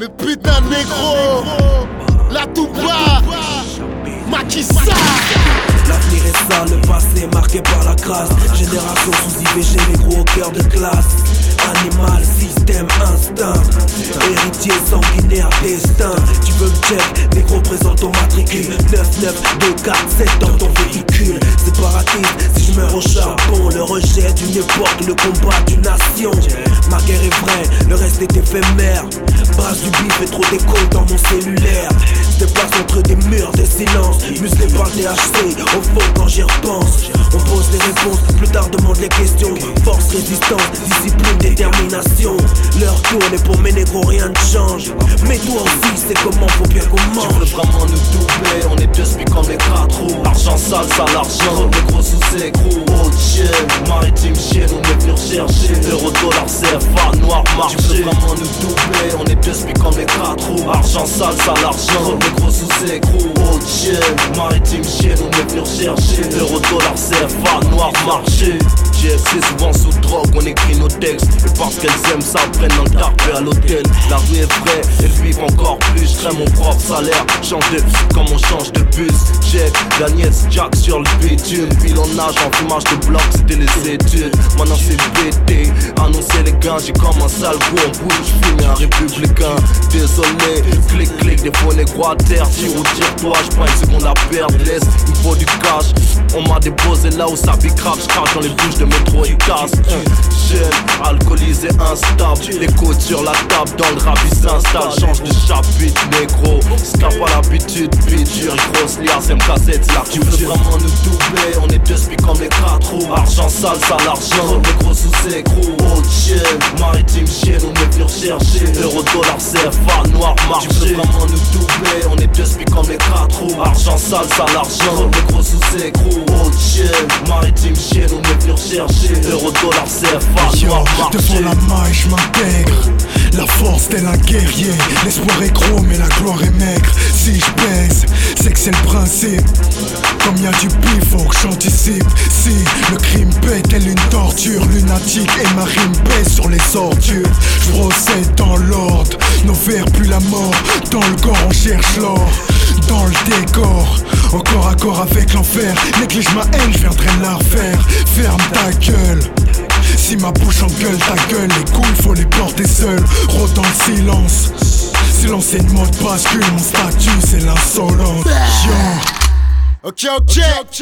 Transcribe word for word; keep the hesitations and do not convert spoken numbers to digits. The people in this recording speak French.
Le putain de négro, la Touba, Makissa. L'avenir est sale, le passé marqué par la crasse. Génération sous I V G, négro au cœur de classe. Animal, système, instinct. Héritier sanguinaire, destin. Tu veux me check, négro présente ton matricule. Neuf neuf deux quatre sept dans ton véhicule. Séparatiste, si je meurs au charbon. Le rejet d'une époque, le combat d'une nation. Ma guerre est vraie, le reste est éphémère. Brasse du bif et trop d'écho dans mon cellulaire. Je déplace entre des murs de silence. Musclé par le T H C, au fond quand j'y repense. On pose les réponses, plus tard demande les questions. Force, résistance, discipline, détermination. L'heure tourne et pour mes négros rien ne change. Mais toi aussi c'est comment, faut bien qu'on mange. Tu veux vraiment nous doubler, on est deux spies comme les quatre roues. Argent sale, sale argent, les gros sous écrou. Oh chien, maritime chien, on est venu rechercher. Euro, dollar, C F A, noir, marché. Tu veux vraiment nous doubler, on est deux spies comme les quatre roues. Argent sale, sale argent, les gros sous écrou. Oh chien, maritime chien, on est venu rechercher. Euro, dollar, C F A, noir, marché. C'est souvent sous drogue, on écrit nos textes. Et parce qu'elles aiment ça, prennent un carpé à l'hôtel. La rue est vraie, elles vivent encore plus. Je crée mon propre salaire, change de vie comme on change de bus. Check, Daniels Jack sur le bitume. Pilonnage en fumage de bloc, c'était les études. Maintenant c'est B T, annoncer les gains. J'ai comme un sale goût, en bouche, fume un républicain. Désolé, clic clic, des faux négros à terre. Tire ou tire-toi, j'prends une seconde à perdre. Laisse, il me faut du cash. On m'a déposé là où ça bicrave. J'crache dans les bouches de métro et casse. Jeune, alcoolisé, instable. Les côtes sur la table, dans le rap il s'installe. Change de chapitre, négro. Scap pas l'habitude, piture, grosse liasse, M K sept, la tu veux vraiment nous doubler. On est deux spies comme les quatre roues. Argent sale, sale argent, les gros sous écrou. Oh chien, maritime chien, on est venu rechercher. Euro, dollar, C F A, noir, marché. Tu veux vraiment nous doubler, on est deux spies comme les quatre roues. Argent sale, sale argent, les gros sous écrou. Oh chien, maritime chien, on est venu rechercher. Euro, dollar, C F A, noir, marché. Devant la maille, je m'intègre. La force tel un guerrier. L'espoir est gros mais la gloire est maigre. Si je pèse, c'est que c'est le principe. Comme y'a du bif, faut que j'anticipe. Si le crime pète tel une torture lunatique et ma rime pèse sur les ordures. Je procède dans l'ordre, nos vers puis la mort. Dans le corps on cherche l'or, dans le décor. Encore à corps avec l'enfer. Néglige ma haine, je viendrai la refaire. Ferme ta gueule. Si ma bouche engueule ta gueule, les couilles faut les porter seuls. Rôde dans le silence. Silence c'est une mode bascule, mon statut c'est l'insolence. Ok, ok.